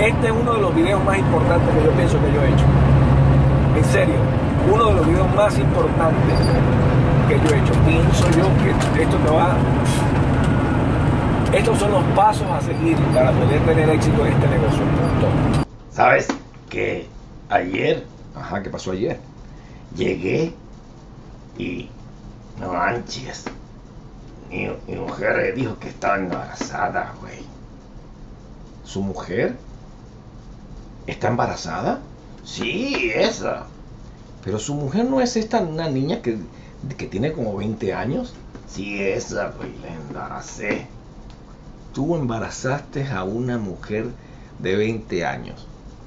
Este es uno de los videos más importantes que yo pienso que yo he hecho. En serio, uno de los videos más importantes que yo he hecho. Pienso yo que esto te va... Estos son los pasos a seguir para poder tener éxito en este negocio. Punto. ¿Sabes que ayer Ajá, ¿qué pasó ayer? llegué y no manches? Mi mujer dijo que estaba embarazada, güey. ¿Su mujer está embarazada? Sí, esa. Pero su mujer no es esta, una niña que tiene como 20 años. Sí, esa, güey, la embaracé. Tú embarazaste a una mujer de 20 años.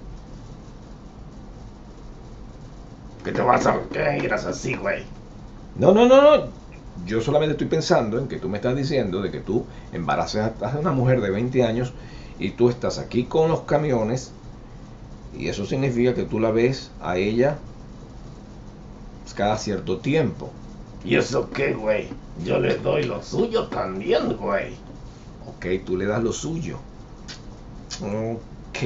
¿Qué te vas a qué miras así, güey? No. Yo solamente estoy pensando en que tú me estás diciendo de que tú embarazaste a una mujer de 20 años y tú estás aquí con los camiones y eso significa que tú la ves a ella cada cierto tiempo. ¿Y eso qué, güey? Yo le doy lo suyo también, güey. Ok, tú le das lo suyo. Ok.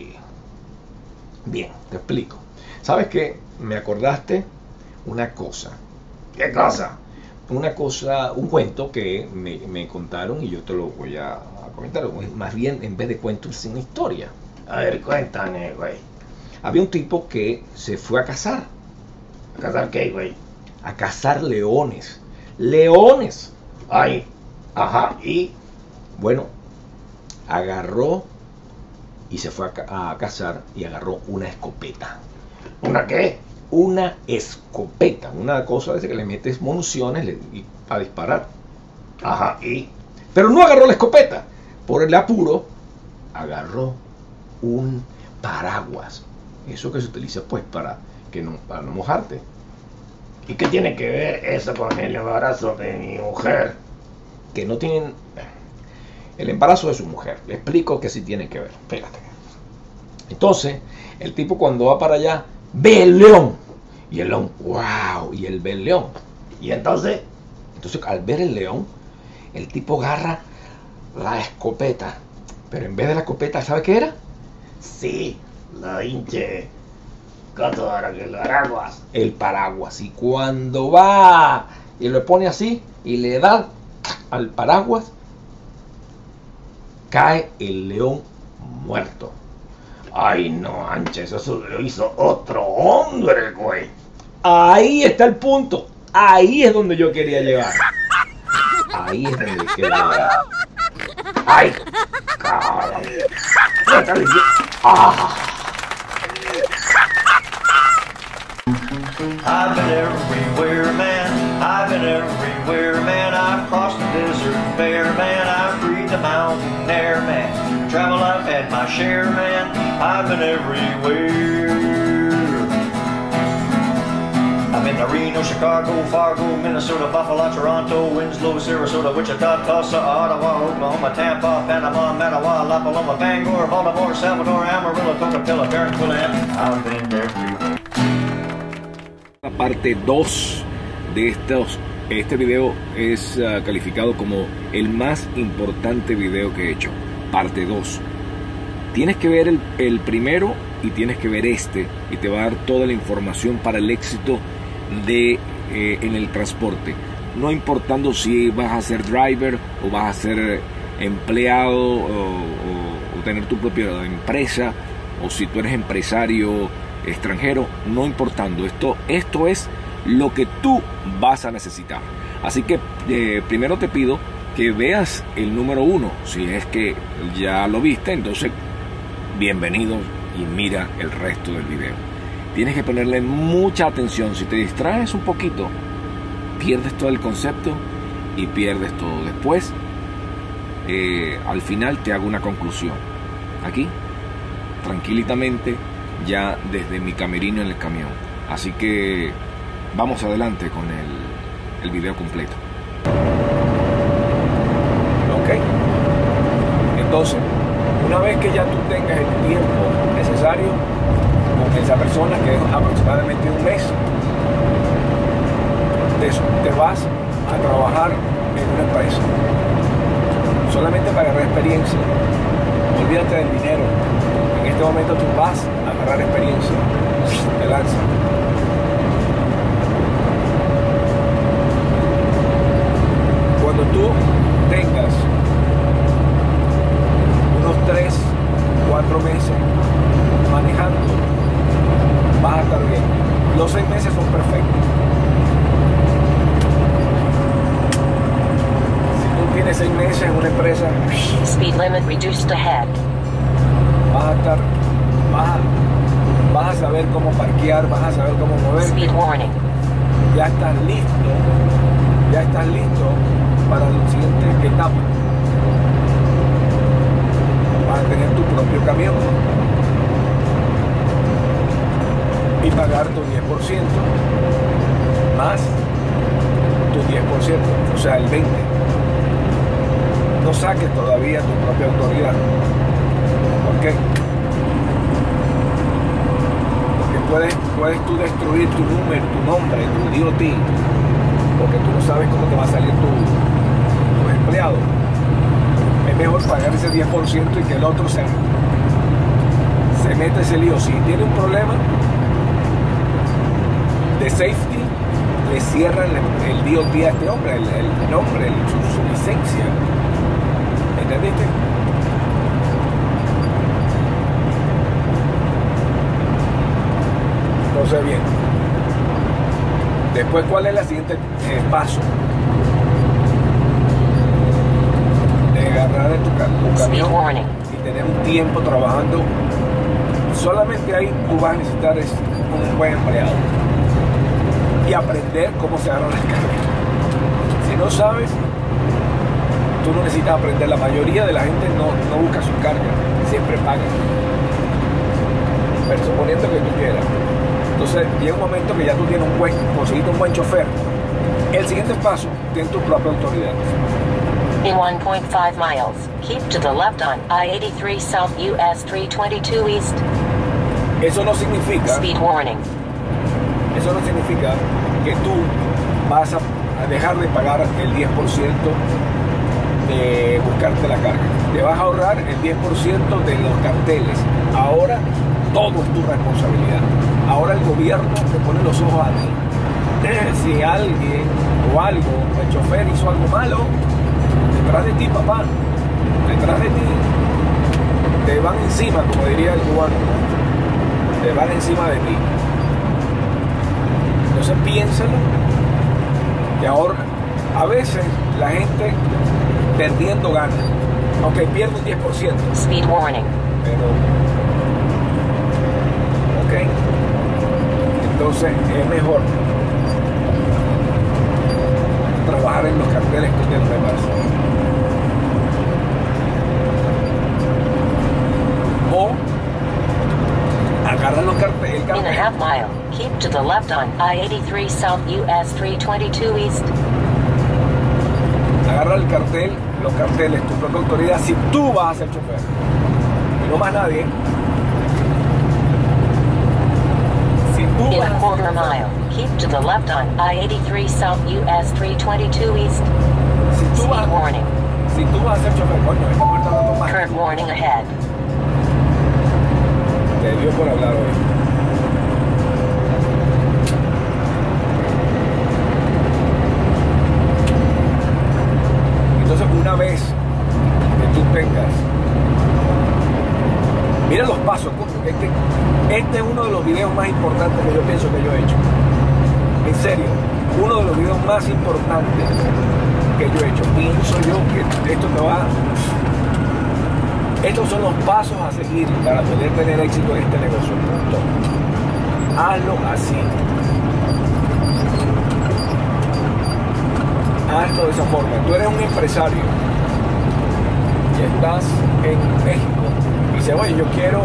Bien, te explico. ¿Sabes qué? Me acordaste una cosa. ¿Qué cosa? Una cosa, un cuento que me contaron y yo te lo voy a comentar. Más bien, en vez de cuento, es una historia. A ver, cuéntame, güey. Había un tipo que se fue a cazar. ¿A cazar qué, güey? A cazar leones. ¡Leones! Ay, ajá, ¿y? Bueno, agarró y se fue a cazar y agarró una escopeta. ¿Una qué? Una escopeta, una cosa de que le metes municiones para disparar. Ajá, ¿y? Pero no agarró la escopeta. Por el apuro, agarró un paraguas. Eso que se utiliza pues para no mojarte. ¿Y qué tiene que ver eso con el embarazo de mi mujer? Que no tienen... El embarazo de su mujer. Le explico que sí tiene que ver. Espérate. Entonces, el tipo cuando va para allá, ve el león. Y el león, wow. Y él ve el león. ¿Y entonces? Entonces, al ver el león, el tipo agarra la escopeta. Pero en vez de la escopeta, ¿sabe qué era? Sí, la hinche. ¿Cuánto era que el paraguas? El paraguas. Y cuando va y lo pone así y le da al paraguas, cae el león muerto. Ay, no manches, eso lo hizo otro hombre, güey. Ahí está el punto. Ahí es donde yo quería llegar. Ahí es donde yo quería llegar. Ay, cabrón. Ah. I've been everywhere, man. I've been everywhere, man. I've crossed the desert bare, man. I've breathed the mountain air, man. Travel, I've had my share, man. I've been everywhere. I've been to Reno, Chicago, Fargo, Minnesota, Buffalo, Toronto, Winslow, Sarasota, Wichita, Tulsa, Ottawa, Oklahoma, Tampa, Panama, Mattawa, La Paloma, Bangor, Baltimore, Salvador, Amarillo, Tocopilla, Barranquilla. I've been everywhere. La parte 2 de este video es calificado como el más importante video que he hecho. Parte 2. Tienes que ver el primero y tienes que ver este y te va a dar toda la información para el éxito en el transporte. No importando si vas a ser driver o vas a ser empleado o tener tu propia empresa o si tú eres empresario extranjero, no importando. Esto es lo que tú vas a necesitar. Así que primero te pido que veas el número 1. Si es que ya lo viste, entonces bienvenido y mira el resto del video. Tienes que ponerle mucha atención. Si te distraes un poquito, pierdes todo el concepto y pierdes todo. Después, al final te hago una conclusión. Aquí, tranquilamente, ya desde mi camerino en el camión. Así que vamos adelante con el video completo. Ok. Entonces, una vez que ya tú tengas el tiempo necesario con esa persona, que es aproximadamente un mes, te vas a trabajar en una empresa solamente para agarrar experiencia. Olvídate del dinero. En este momento tú vas a agarrar experiencia, te lanzas. Cuando tú tengas unos 3, 4 meses manejando, vas a estar bien. Los 6 meses son perfectos. Si tú tienes 6 meses en una empresa, Speed limit reduced ahead. vas a saber cómo parquear, vas a saber cómo moverte. Speed warning. Ya estás listo para la siguiente etapa. Vas a tener tu propio camión y pagar tu 10% más tu 10%, o sea, el 20%. No saques todavía tu propia autoridad. ¿Por qué? Porque puedes tú destruir tu número, tu nombre, tu DOT, porque tú no sabes cómo te va a salir tu empleado. Es mejor pagar ese 10% y que el otro se mete ese lío. Si tiene un problema de safety, le cierran el DOT a este hombre, el nombre, su licencia. ¿Entendiste? Entonces, bien. Después, ¿cuál es el siguiente paso? De agarrar tu camión y tener un tiempo trabajando. Solamente ahí tú vas a necesitar un buen empleado y aprender cómo se agarran las cargas. Si no sabes, tú no necesitas aprender. La mayoría de la gente no busca sus cargas, siempre paga. Pero suponiendo que tú quieras. Entonces llega un momento que ya tú tienes conseguiste un buen chofer. El siguiente paso, tienes tu propia autoridad. In 1.5 miles, keep to the left on I-83 South US 322 East. Eso no significa, Speed warning. eso no significa que tú vas a dejar de pagar el 10% de buscarte la carga. Te vas a ahorrar el 10% de los carteles. Ahora todo es tu responsabilidad. Ahora el gobierno te pone los ojos a ti. Si alguien o algo, el chofer hizo algo malo, detrás de ti, papá, detrás de ti, te van encima, como diría el cubano, te van encima de ti. Entonces piénsalo y ahora, a veces la gente perdiendo gana, aunque pierde un 10%. Speed warning. Pero, ok, entonces es mejor trabajar en los carteles de los demás. O agarrar los carteles. In a half mile, keep to the left on I-83 South US 322 East. Agarra el cartel, los carteles, tu propia autoridad, si tú vas a ser chofer. Y no más nadie. Si tú In vas a quarter mile, keep to the left on I-83 South US 322 East. si tú vas, Speed warning. si tú vas a ser chofer, coño, esta puerta dando más. Current warning ahead. Te dio por hablar hoy. Entonces, una vez que tú tengas, mira los pasos. Este es uno de los videos más importantes que yo pienso que yo he hecho. En serio, uno de los videos más importantes que yo he hecho. Pienso yo que esto te va. Estos son los pasos a seguir para poder tener éxito en este negocio. Punto. Hazlo así. Hazlo de esa forma. Tú eres un empresario y estás en México y dices, oye, yo quiero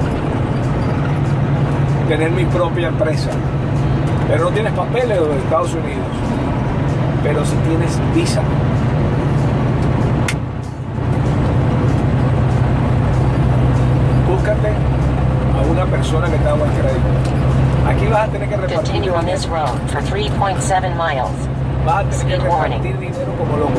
tener mi propia empresa, pero no tienes papeles de los Estados Unidos, pero si tienes visa. Búscate a una persona que te haga buen crédito. Aquí vas a tener que repartir Continue on this road for 3.7 miles. vas a tener que Speed warning. repartir dinero como loco,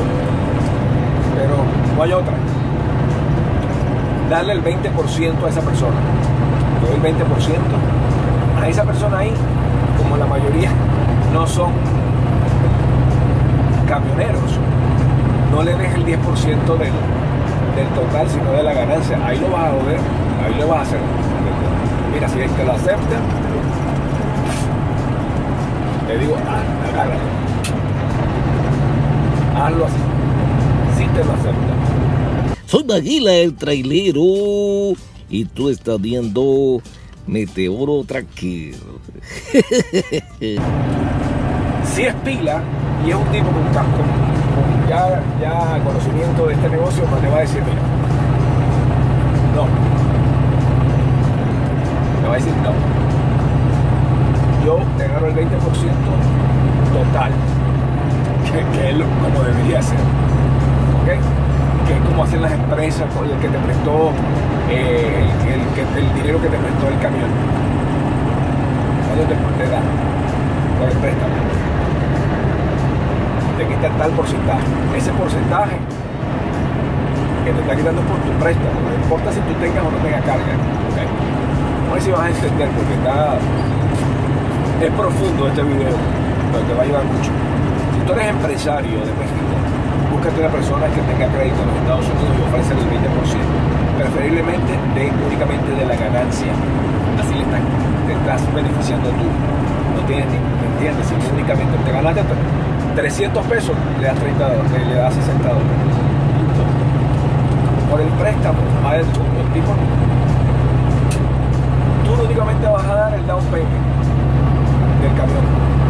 pero no hay otra. Darle el 20% a esa persona. doy el 20%. A esa persona ahí, como la mayoría no son camioneros, no le dejes el 10% del total, sino de la ganancia. Ahí lo vas a joder, ahí lo vas a hacer. Mira, si te lo aceptan, te digo, agárralo. Hazlo así, si te lo aceptan. Soy Maguila el trailero y tú estás viendo Meteoro Tracker. Si es pila y es un tipo con ya conocimiento de este negocio, pues te va a decir, mira, no. Me va a decir no. Yo te agarro el 20% total, que es como debería ser. ¿Ok? Que es como hacen las empresas con el que te prestó el dinero que te prestó el camión. ¿Cuánto te da por el préstamo? Te quita tal porcentaje. Ese porcentaje que te está quitando por tu préstamo, no importa si tú tengas o no tengas carga. ¿Okay? No sé si vas a entender porque es profundo este video, pero te va a ayudar mucho. Si tú eres empresario de México, búscate una persona que tenga crédito en los Estados Unidos y ofrece el 20%, preferiblemente únicamente de la ganancia. Así te estás beneficiando tú. No tienes ni, ¿me entiendes? Si únicamente te ganaste 300 pesos, le das 30 dólares, le das 60 dólares. Por el préstamo, el tipo, tú únicamente vas a dar el down payment del camión.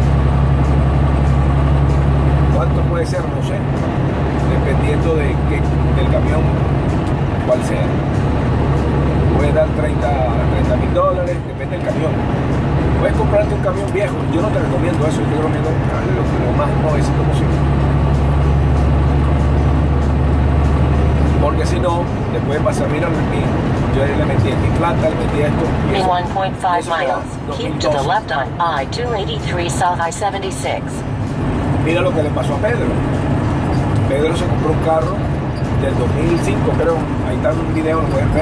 ¿Cuánto puede ser? No sé, dependiendo del camión, cuál sea. Puedes dar 30 mil dólares, depende del camión. Puedes comprarte un camión viejo. Yo no te recomiendo eso, yo te recomiendo lo más nuevecito posible. Porque si no, después vas a mirar yo le metí en mi plata, le metí esto. In 1.5 miles, keep to the left on I-283 South I-76. Mira lo que le pasó a Pedro. Pedro se compró un carro del 2005, creo. Ahí está un video, lo pueden ver.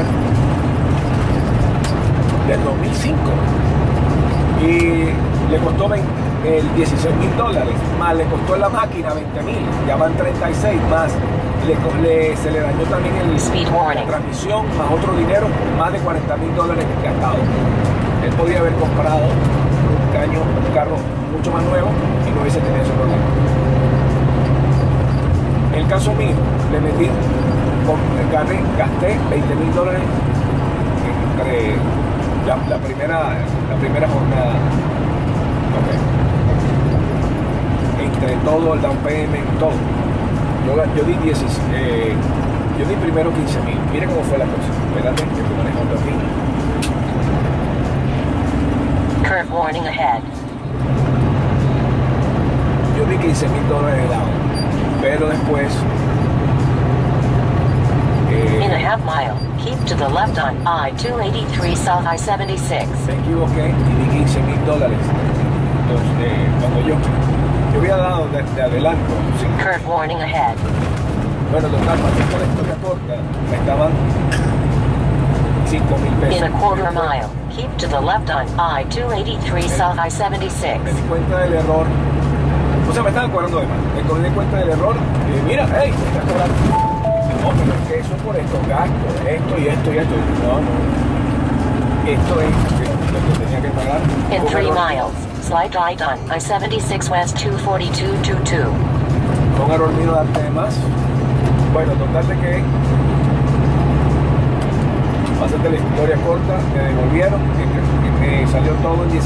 Del 2005. Y le costó 16 mil dólares. Más le costó la máquina 20 mil. Ya van 36 más. Se le dañó también la transmisión, más otro dinero, más de 40 mil dólares gastado. Él podía haber comprado un carro mucho más nuevo y no hubiese tenido ese problema. En el caso mío, le metí, gasté 20 mil dólares entre la primera jornada. Okay. Entre todo el down payment, todo. Yo di primero 15 mil. Mira cómo fue la cosa. Espérate, que estoy manejando aquí. Curve warning ahead. Yo di 15 mil dólares de down, pero después in a half mile, keep to the left on I-283 South I-76. me equivoqué y di 15 mil dólares. Entonces, cuando yo había dado de adelanto, sí. Curve warning ahead. Bueno, total, para hacer la historia corta, me estaban 5 mil pesos. In a quarter mile, keep to the left on I-283 South I-76. Me di cuenta del error. O sea, me estaban cobrando de más. Me di cuenta del error y mira, hey, me estás cobrando. No, pero es que eso es por estos gastos, esto y esto y esto. No. Esto es lo que tenía que pagar. In 3 miles, slide right on I-76 West 24222. Con error mío darte de más. Bueno, total de que pasaste la historia corta, me devolvieron y me salió todo en 17.500.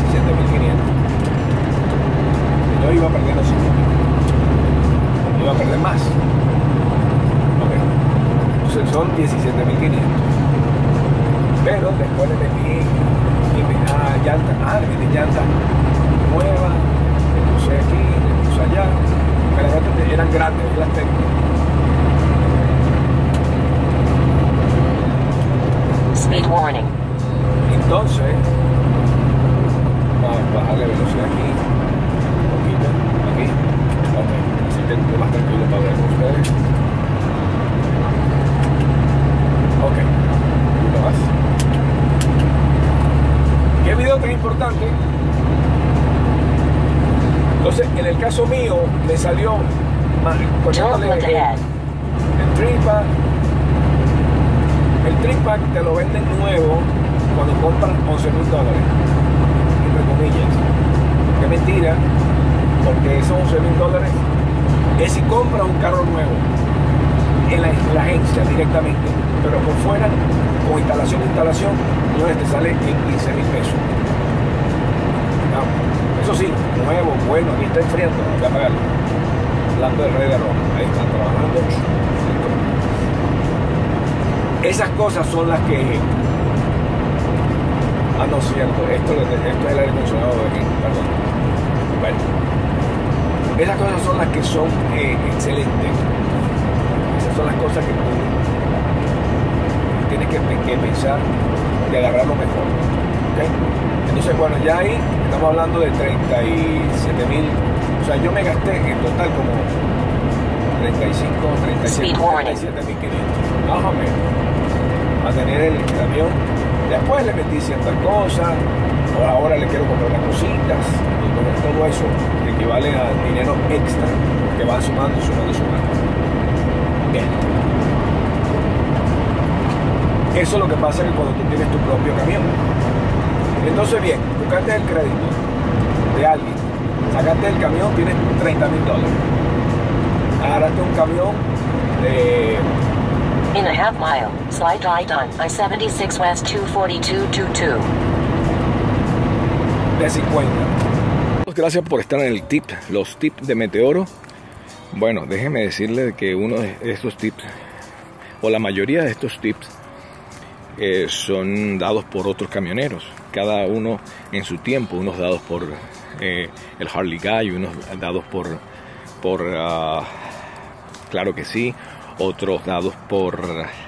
Yo iba a perder los 5.000. Iba a perder más. Ok. Entonces son 17.500. Pero después le metí llanta. Le metí llanta nueva, le puse aquí, le puse allá. Pero las llantas eran grandes, yo las tengo. Speed warning. Entonces, vamos a bajarle velocidad aquí, un poquito, aquí, ok, así tengo más tranquilo para ver con ustedes. Ok, uno más. tan importante. Entonces, en el caso mío, me salió Don't look ahead. el tripack te lo venden nuevo cuando compras $11,000, entre comillas. Qué mentira, porque esos $11,000 es si compras un carro nuevo en la agencia directamente, pero por fuera, con instalación, te sale en $15,000 pesos. No, eso sí, nuevo, bueno, y está enfriando, voy a pagarlo. Hablando del Rey de Roma, ahí están trabajando. Esas cosas son las que... Ah, no, cierto, esto es el aire acondicionado de aquí, perdón. Bueno, esas cosas son las que son excelentes. Esas son las cosas que tú tienes que pensar de agarrar lo mejor. ¿Okay? Entonces, bueno, ya ahí estamos hablando de 37,000. O sea, yo me gasté en total como 37,500, más o menos, a tener el camión. Después le metí ciertas cosas, ahora le quiero comprar unas cositas, y todo eso equivale a dinero extra que va sumando. Bien. Eso es lo que pasa cuando tú tienes tu propio camión. Entonces, bien, buscaste el crédito de alguien, sacaste el camión, tienes $30,000. Agarraste un camión de... In a half mile, slide right on I-76 West 24222. De 50. Gracias por estar en los tips de Meteoro. Bueno, déjeme decirle que uno de estos tips, o la mayoría de estos tips, son dados por otros camioneros, cada uno en su tiempo, unos dados por el Harley Guy, unos dados por Claro que sí, otros dados por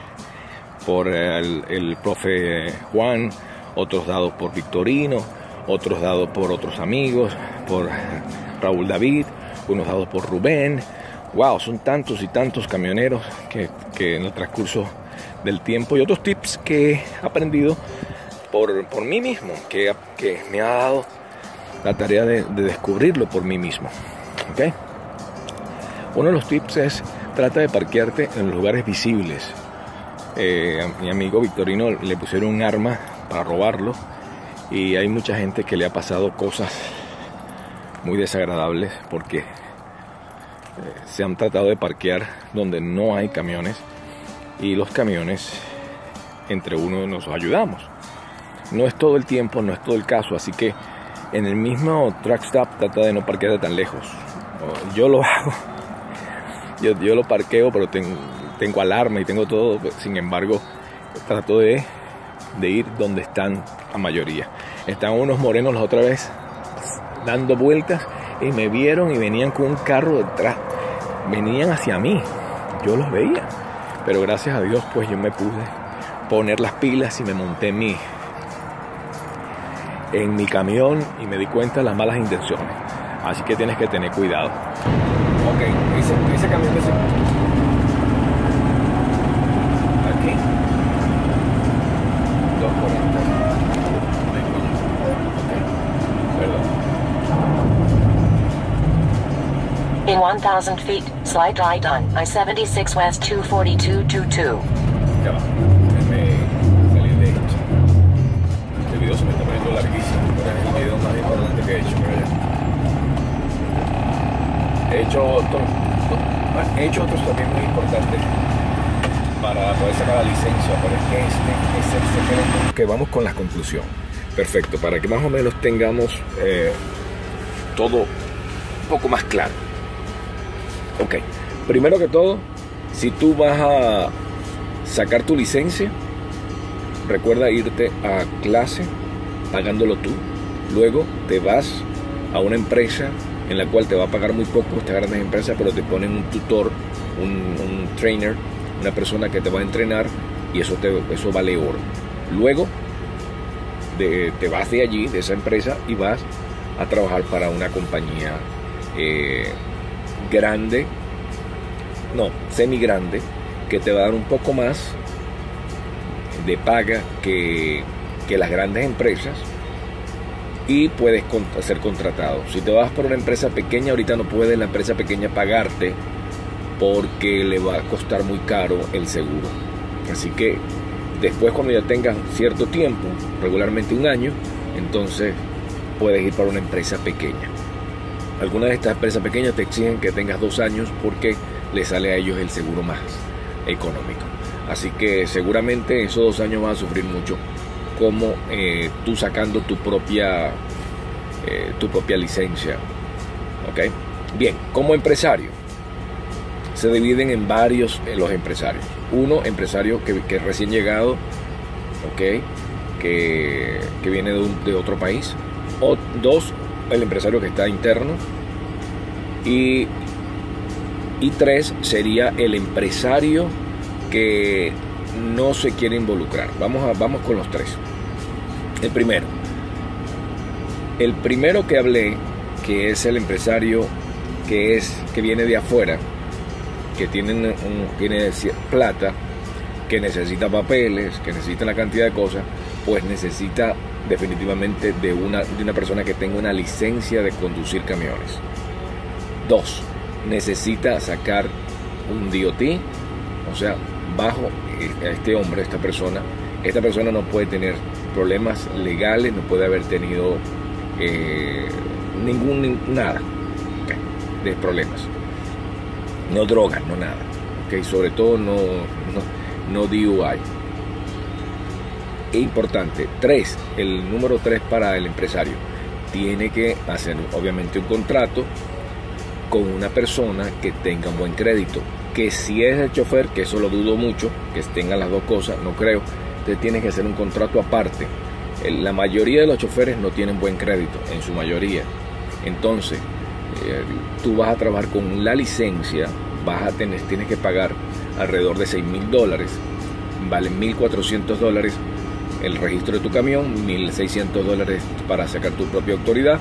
el profe Juan, otros dados por Victorino, otros dados por otros amigos, por Raúl David, unos dados por Rubén. Wow, son tantos y tantos camioneros que en el transcurso del tiempo, y otros tips que he aprendido por mí mismo, que me ha dado la tarea de descubrirlo por mí mismo. ¿Okay? Uno de los tips es: trata de parquearte en los lugares visibles. A mi amigo Victorino le pusieron un arma para robarlo, y hay mucha gente que le ha pasado cosas muy desagradables porque se han tratado de parquear donde no hay camiones, y los camiones, entre uno nos ayudamos. No es todo el tiempo, no es todo el caso, así que en el mismo truck stop trata de no parquearte tan lejos. Yo lo hago, yo lo parqueo, pero tengo alarma y tengo todo. Sin embargo, trato de ir donde están la mayoría. Estaban unos morenos la otra vez dando vueltas y me vieron y venían con un carro detrás, venían hacia mí, yo los veía, pero gracias a Dios pues yo me pude poner las pilas y me monté en mi camión y me di cuenta de las malas intenciones. Así que tienes que tener cuidado. Ok, ese camión aquí 240. In 1,000 feet, slide right on I-76 West 24222. Ya va, déjame salir de esto. Este video se me está poniendo larguísimo, pero es el video más importante que he hecho. He hecho otros también muy importantes para poder sacar la licencia, pero es que este es el secreto. Ok, vamos con la conclusión. Perfecto, para que más o menos tengamos todo un poco más claro. Ok, primero que todo, si tú vas a sacar tu licencia, recuerda irte a clase pagándolo tú. Luego te vas a una empresa en la cual te va a pagar muy poco, estas grandes empresas, pero te ponen un tutor, un trainer, una persona que te va a entrenar, y eso vale oro. Luego te vas de allí, de esa empresa, y vas a trabajar para una compañía grande, no, semi grande, que te va a dar un poco más de paga que las grandes empresas, y puedes ser contratado. Si te vas por una empresa pequeña, ahorita no puede la empresa pequeña pagarte porque le va a costar muy caro el seguro. Así que después, cuando ya tengas cierto tiempo, regularmente 1 año, entonces puedes ir para una empresa pequeña. Algunas de estas empresas pequeñas te exigen que tengas 2 años porque le sale a ellos el seguro más económico. Así que seguramente esos 2 años vas a sufrir mucho, como tú sacando tu propia licencia. ¿Okay? Bien, como empresario se dividen en varios los empresarios. Uno, empresario que recién llegado, ¿okay? que viene de otro país. O 2, el empresario que está interno. Y 3 sería el empresario que no se quiere involucrar. Vamos con los 3. El primero que hablé, que es el empresario que viene de afuera, que tiene plata, que necesita papeles, que necesita una cantidad de cosas, pues necesita definitivamente de una persona que tenga una licencia de conducir camiones. 2, necesita sacar un DOT, o sea, bajo esta persona no puede tener problemas legales, no puede haber tenido nada de problemas, no drogas, no nada, ¿okay? Sobre todo no DUI. Importante. 3, el número 3 para el empresario, tiene que hacer obviamente un contrato con una persona que tenga un buen crédito. Que si es el chofer, que eso lo dudo mucho, que tengan las dos cosas, no creo, usted tiene que hacer un contrato aparte. La mayoría de los choferes no tienen buen crédito, en su mayoría. Entonces, tú vas a trabajar con la licencia, tienes que pagar alrededor de $6,000, valen $1,400 el registro de tu camión, $1,600 para sacar tu propia autoridad,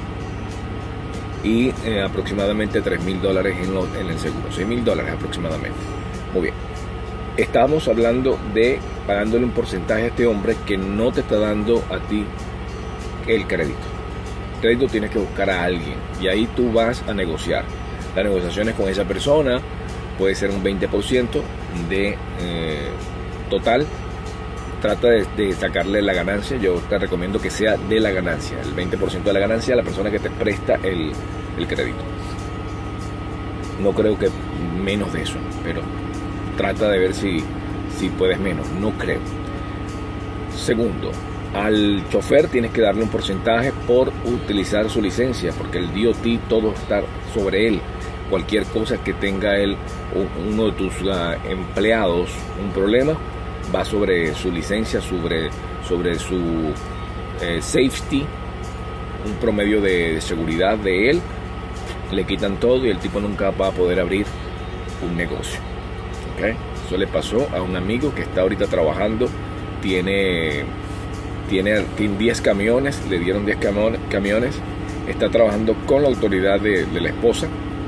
y aproximadamente $3,000 en el seguro, $6,000 aproximadamente. Muy bien, estamos hablando de pagándole un porcentaje a este hombre que no te está dando a ti el crédito. El crédito tienes que buscar a alguien y ahí tú vas a negociar. Las negociaciones con esa persona puede ser un 20% de total. Trata de sacarle la ganancia. Yo te recomiendo que sea de la ganancia, el 20% de la ganancia a la persona que te presta el crédito. No creo que menos de eso, pero trata de ver si puedes menos. No creo. Segundo, al chofer tienes que darle un porcentaje por utilizar su licencia, porque el DOT todo está sobre él. Cualquier cosa que tenga él, uno de tus empleados, un problema, va sobre su licencia, sobre su safety, un promedio de seguridad de él. Le quitan todo y el tipo nunca va a poder abrir un negocio. ¿Okay? Eso le pasó a un amigo que está ahorita trabajando, tiene 10 camiones, le dieron 10 camiones, está trabajando con la autoridad de la esposa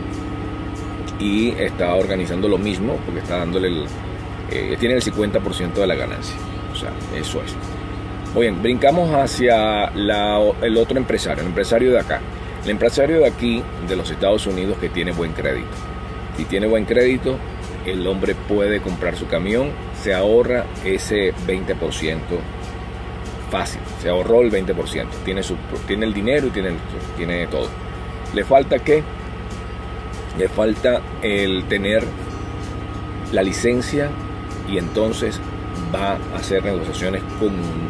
y está organizando lo mismo porque está dándole tiene el 50% de la ganancia. O sea, eso es. Muy bien, brincamos hacia el otro empresario, el empresario de acá. El empresario de aquí, de los Estados Unidos, que tiene buen crédito. Si tiene buen crédito, el hombre puede comprar su camión, se ahorra ese 20%. Fácil, se ahorró el 20%. Tiene el dinero y tiene todo. ¿Le falta qué? Le falta el tener la licencia y entonces va a hacer negociaciones con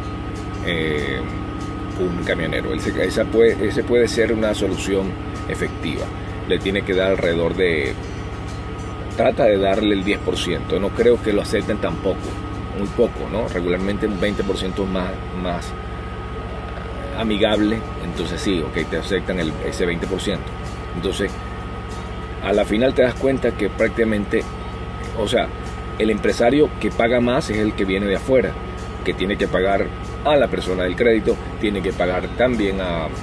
un camionero. Ese puede ser una solución efectiva. Le tiene que dar alrededor trata de darle el 10%. No creo que lo acepten tampoco, muy poco, ¿no? Regularmente un 20% más amigable. Entonces sí, ok, te aceptan ese 20%. Entonces, a la final te das cuenta que prácticamente, o sea, el empresario que paga más es el que viene de afuera, que tiene que pagar a la persona del crédito, tiene que pagar también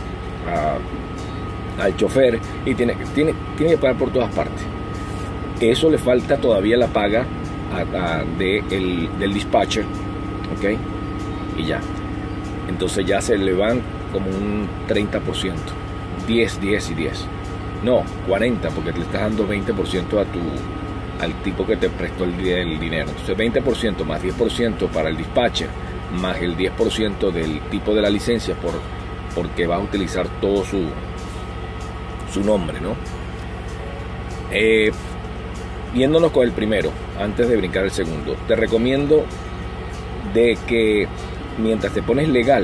al chofer y tiene que pagar por todas partes. Eso le falta todavía la paga del dispatcher, ¿ok? Y ya. entonces ya se le van como un 30%, 10, 10 y 10. No, 40, porque le estás dando 20% al tipo que te prestó el dinero. Entonces 20% más 10% para el dispatcher, más el 10% del tipo de la licencia porque vas a utilizar todo su nombre, ¿no? Yéndonos con el primero, antes de brincar el segundo, te recomiendo de que mientras te pones legal,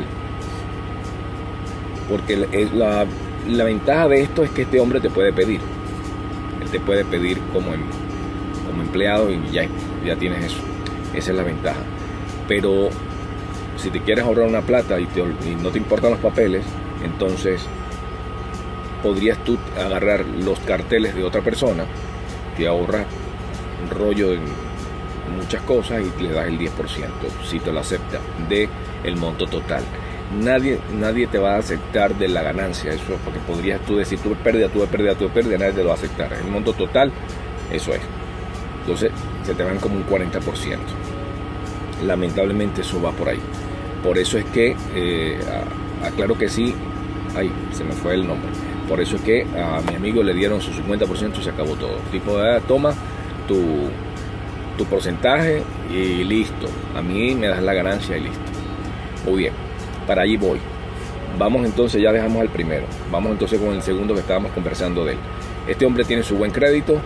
porque la ventaja de esto es que este hombre te puede pedir. Él te puede pedir como empleado y ya tienes eso. Esa es la ventaja. Pero si te quieres ahorrar una plata y no te importan los papeles, entonces podrías tú agarrar los carteles de otra persona, te ahorras un rollo en muchas cosas y le das el 10%, si te lo acepta, de el monto total. Nadie te va a aceptar de la ganancia, eso, porque podrías tú decir tuve pérdida, nadie te lo va a aceptar. El monto total, eso es. Entonces se te van como un 40%. Lamentablemente eso va por ahí. Por eso es que, aclaro que sí, se me fue el nombre. Por eso es que a mi amigo le dieron su 50% y se acabó todo. Tipo, toma tu porcentaje y listo. A mí me das la ganancia y listo. Muy bien, para allí voy. Vamos entonces, ya dejamos al primero. Vamos entonces con el segundo que estábamos conversando de él. Este hombre tiene su buen crédito,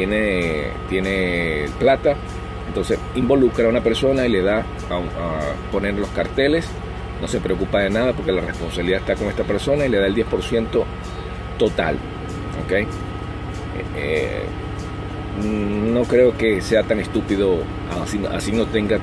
tiene plata. Entonces involucra a una persona y le da a poner los carteles. No se preocupa de nada porque la responsabilidad está con esta persona y le da el 10% total. ¿Ok? No creo que sea tan estúpido, así no tenga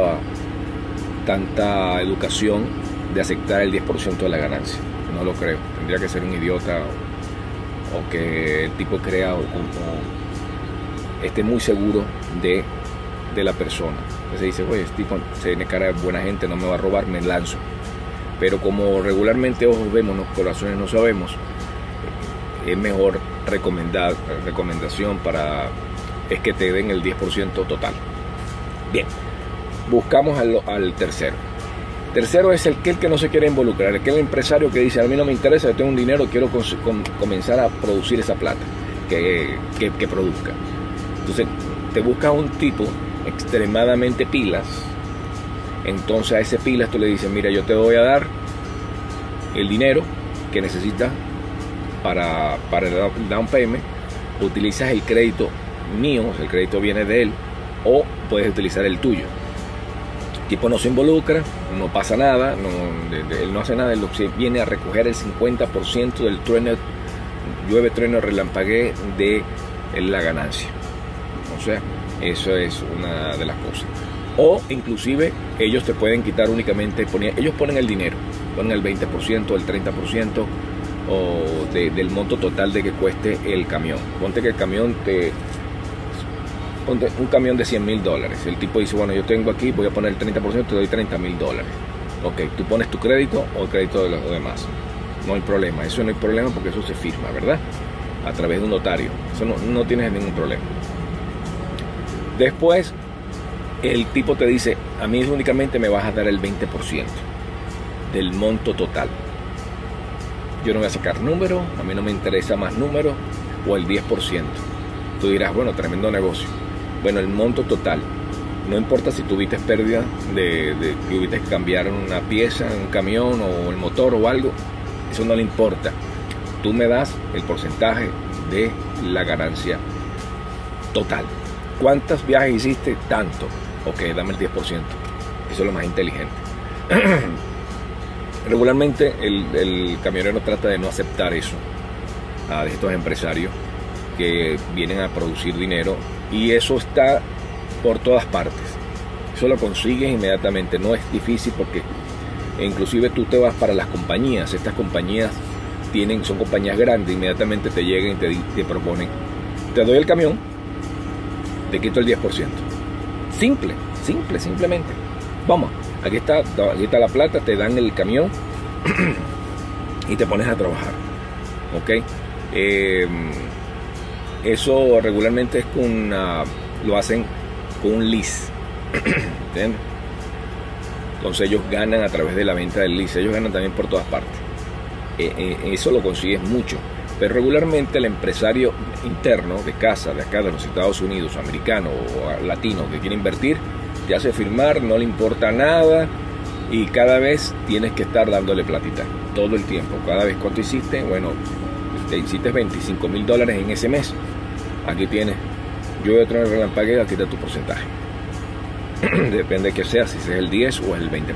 tanta educación de aceptar el 10% de la ganancia. No lo creo. Tendría que ser un idiota o que el tipo crea o esté muy seguro de la persona. Entonces dice, oye, este tipo se tiene cara de buena gente, no me va a robar, me lanzo. Pero como regularmente ojos vemos, los corazones no sabemos, es mejor recomendación es que te den el 10% total. Bien, buscamos al tercero. Tercero es el que no se quiere involucrar, el empresario que dice, a mí no me interesa, yo tengo un dinero, quiero comenzar a producir esa plata que produzca. Entonces te buscas un tipo extremadamente pilas. Entonces a ese pilas tú le dices, mira, yo te voy a dar el dinero que necesitas para el down payment, utilizas el crédito mío, el crédito viene de él, o puedes utilizar el tuyo. El tipo no se involucra, no pasa nada, él no hace nada, él viene a recoger el 50% del trueno relampagué de la ganancia. O sea, eso es una de las cosas. O inclusive ellos te pueden quitar únicamente, ellos ponen el dinero, ponen el 20%, el 30% o del monto total de que cueste el camión. Ponte que el camión ponte un camión de $100,000. El tipo dice, bueno, yo tengo aquí, voy a poner el 30%, te doy $30,000. Ok, tú pones tu crédito o el crédito de los demás. No hay problema, eso no hay problema porque eso se firma, ¿verdad? A través de un notario. Eso no tienes ningún problema. Después, el tipo te dice, a mí únicamente me vas a dar el 20% del monto total. Yo no voy a sacar número, a mí no me interesa más número, o el 10%. Tú dirás, bueno, tremendo negocio. Bueno, el monto total, no importa si tuviste pérdida de que tuviste que cambiar una pieza, un camión o el motor o algo, eso no le importa. Tú me das el porcentaje de la ganancia total. ¿Cuántos viajes hiciste? Tanto. Ok, dame el 10%. Eso es lo más inteligente. Regularmente el camionero trata de no aceptar eso de estos empresarios que vienen a producir dinero, y eso está por todas partes. Eso lo consigues inmediatamente, no es difícil porque inclusive tú te vas para las compañías. Estas compañías son compañías grandes, inmediatamente te llegan y te proponen, te doy el camión, te quito el 10%. Simplemente. Vamos, aquí está la plata, te dan el camión y te pones a trabajar. ¿Ok? Eso regularmente es lo hacen con un lease. ¿Entiendes? Entonces ellos ganan a través de la venta del lease, ellos ganan también por todas partes. Eso lo consigues mucho. Pero regularmente el empresario interno de casa, de acá de los Estados Unidos, americano o latino que quiere invertir, te hace firmar, no le importa nada y cada vez tienes que estar dándole platita, todo el tiempo. Cada vez cuánto hiciste, bueno, te hiciste $25,000 en ese mes, aquí tienes, yo voy a traer relampagueo, aquí está tu porcentaje. Depende de que sea, si es el 10 o es el 20%.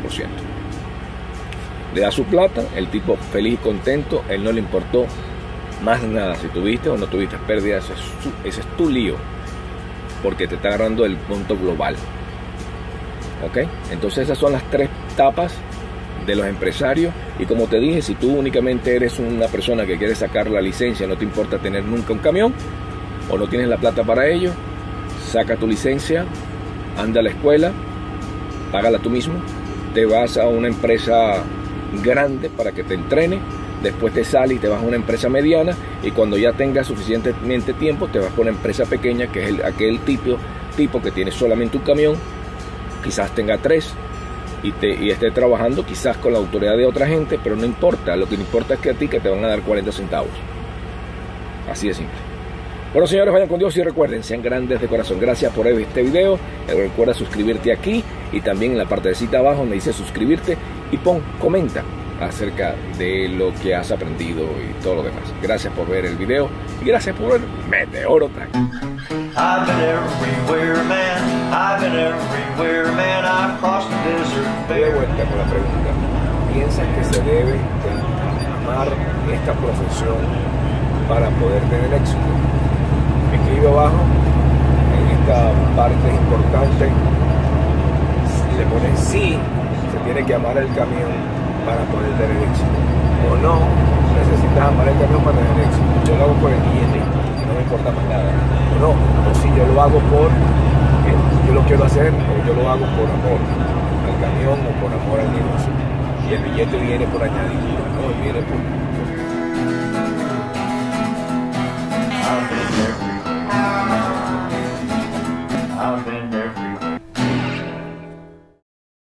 Le da su plata, el tipo feliz y contento, él no le importó más nada, si tuviste o no tuviste pérdida, ese es tu lío, porque te está agarrando el punto global. ¿Ok? Entonces esas son las 3 etapas de los empresarios, y como te dije, si tú únicamente eres una persona que quiere sacar la licencia, no te importa tener nunca un camión, o no tienes la plata para ello, saca tu licencia, anda a la escuela, págala tú mismo, te vas a una empresa grande para que te entrene, después te sales y te vas a una empresa mediana, y cuando ya tengas suficientemente tiempo te vas por una empresa pequeña, que es aquel tipo que tiene solamente un camión, quizás tenga 3 y esté trabajando quizás con la autoridad de otra gente, pero no importa, lo que importa es que a ti que te van a dar 40 centavos. Así de simple. Bueno, señores, vayan con Dios y recuerden, sean grandes de corazón. Gracias por ver este video. Recuerda suscribirte aquí, y también en la partecita abajo donde dice suscribirte, y comenta acerca de lo que has aprendido y todo lo demás. Gracias por ver el video y gracias por ver Meteoro Track. I've been everywhere, man. I've been everywhere, man. I've crossed the desert. Voy de vuelta con la pregunta. ¿Piensas que se debe amar esta profesión para poder tener éxito? Escribe abajo, en esta parte importante, le pones sí, se tiene que amar el camión para poder tener éxito, o no, necesitas amar el camión para tener éxito. Yo lo hago por el billete, no me importa más nada, o no, o si yo lo hago por, yo lo quiero hacer, o yo lo hago por amor al camión o por amor al negocio, y el billete viene por añadidura, ¿no? Viene por...